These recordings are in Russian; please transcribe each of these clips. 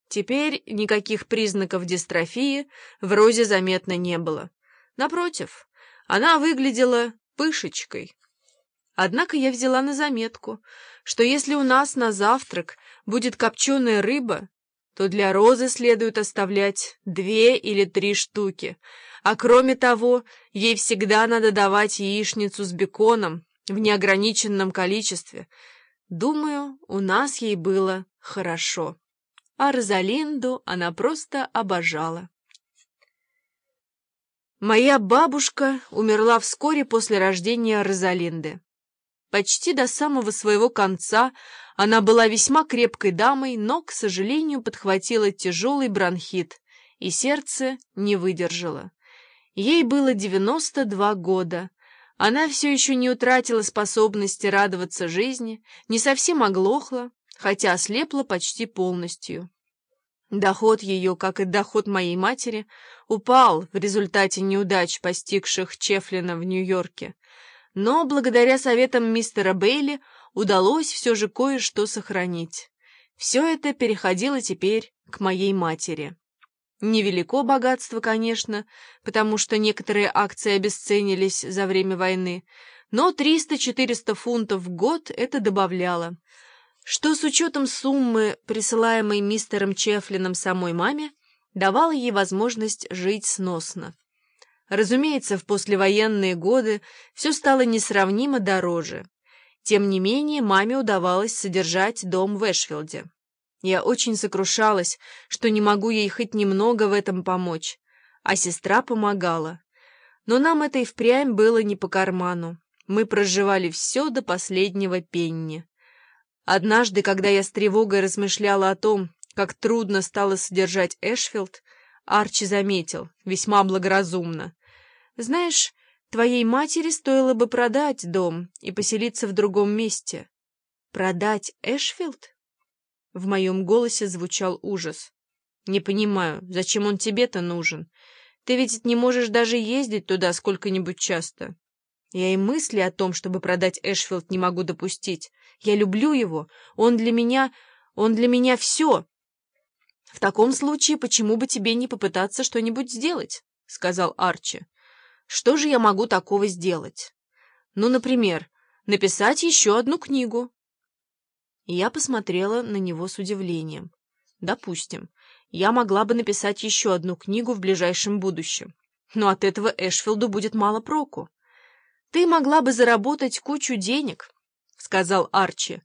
Теперь никаких признаков дистрофии в Розе заметно не было. Напротив, она выглядела пышечкой. Однако я взяла на заметку, что если у нас на завтрак будет копченая рыба, то для Розы следует оставлять 2 или 3 штуки, а кроме того, ей всегда надо давать яичницу с беконом в неограниченном количестве. Думаю, у нас ей было хорошо. А Розалинду она просто обожала. Моя бабушка умерла вскоре после рождения Розалинды. Почти до самого своего конца она была весьма крепкой дамой, но, к сожалению, подхватила тяжелый бронхит, и сердце не выдержало. Ей было 92 года. Она все еще не утратила способности радоваться жизни, не совсем оглохла, хотя ослепла почти полностью. Доход ее, как и доход моей матери, упал в результате неудач, постигших Чефлина в Нью-Йорке. Но благодаря советам мистера Бейли удалось все же кое-что сохранить. Все это переходило теперь к моей матери. Невелико богатство, конечно, потому что некоторые акции обесценились за время войны, но 300-400 фунтов в год это добавляло, что с учетом суммы, присылаемой мистером Чефлином самой маме, давало ей возможность жить сносно. Разумеется, в послевоенные годы все стало несравнимо дороже. Тем не менее, маме удавалось содержать дом в Эшфилде. Я очень сокрушалась, что не могу ей хоть немного в этом помочь, а сестра помогала. Но нам это и впрямь было не по карману. Мы проживали все до последнего пенни. Однажды, когда я с тревогой размышляла о том, как трудно стало содержать Эшфилд, Арчи заметил, весьма благоразумно: «Знаешь, твоей матери стоило бы продать дом и поселиться в другом месте». «Продать Эшфилд?» В моем голосе звучал ужас. «Не понимаю, зачем он тебе-то нужен? Ты ведь не можешь даже ездить туда сколько-нибудь часто». «Я и мысли о том, чтобы продать Эшфилд, не могу допустить. Я люблю его, он для меня все». «В таком случае, почему бы тебе не попытаться что-нибудь сделать?» — сказал Арчи. «Что же я могу такого сделать? Ну, например, написать еще одну книгу». И я посмотрела на него с удивлением. «Допустим, я могла бы написать еще одну книгу в ближайшем будущем, но от этого Эшфилду будет мало проку. Ты могла бы заработать кучу денег», — сказал Арчи.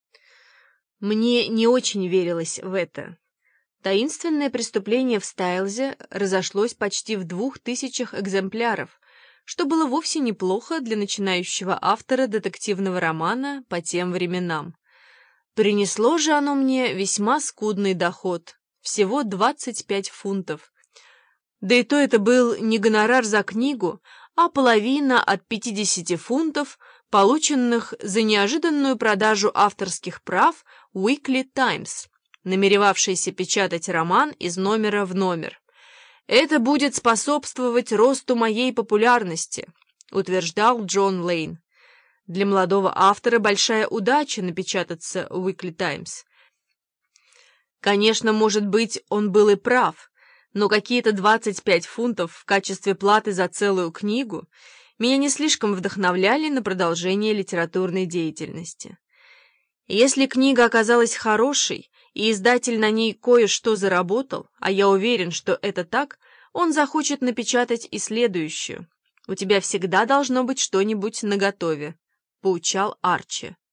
Мне не очень верилось в это. Таинственное преступление в Стайлзе разошлось почти в 2000 экземпляров, что было вовсе неплохо для начинающего автора детективного романа по тем временам. Принесло же оно мне весьма скудный доход, всего 25 фунтов. Да и то это был не гонорар за книгу, а половина от 50 фунтов, полученных за неожиданную продажу авторских прав Weekly Times, намеревавшейся печатать роман из номера в номер. «Это будет способствовать росту моей популярности», — утверждал Джон Лейн. Для молодого автора большая удача напечататься в Weekly Times. Конечно, может быть, он был и прав, но какие-то 25 фунтов в качестве платы за целую книгу меня не слишком вдохновляли на продолжение литературной деятельности. Если книга оказалась хорошей, и издатель на ней кое-что заработал, а я уверен, что это так, он захочет напечатать и следующую. «У тебя всегда должно быть что-нибудь наготове», — поучал Арчи.